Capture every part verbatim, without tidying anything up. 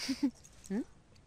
¿Mm?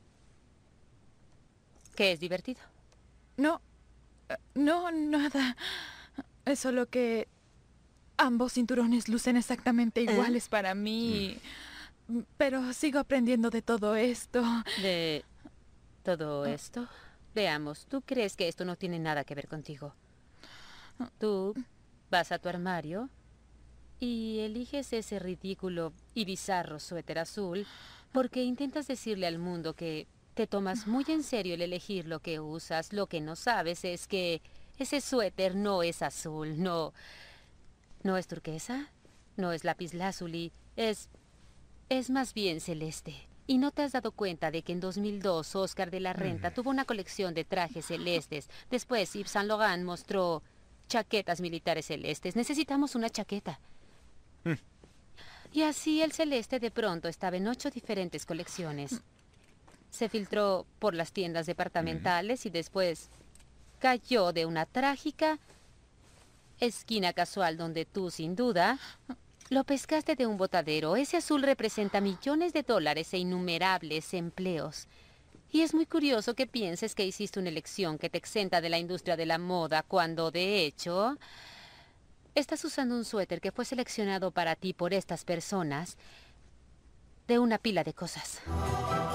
¿Qué es divertido? No, eh, no, nada. Es solo que ambos cinturones lucen exactamente ¿Eh? iguales para mí. Pero sigo aprendiendo de todo esto. De todo esto. Veamos, ¿tú crees que esto no tiene nada que ver contigo? Tú vas a tu armario y eliges ese ridículo y bizarro suéter azul porque intentas decirle al mundo que te tomas muy en serio el elegir lo que usas. Lo que no sabes es que ese suéter no es azul, no, no es turquesa, no es lapislázuli, es, es más bien celeste. ¿Y no te has dado cuenta de que en dos mil dos Oscar de la Renta tuvo una colección de trajes celestes? Después Yves Saint Laurent mostró chaquetas militares celestes. Necesitamos una chaqueta. Y así el celeste de pronto estaba en ocho diferentes colecciones. Se filtró por las tiendas departamentales y después cayó de una trágica esquina casual donde tú, sin duda, lo pescaste de un botadero. Ese azul representa millones de dólares e innumerables empleos. Y es muy curioso que pienses que hiciste una elección que te exenta de la industria de la moda cuando, de hecho, estás usando un suéter que fue seleccionado para ti por estas personas de una pila de cosas.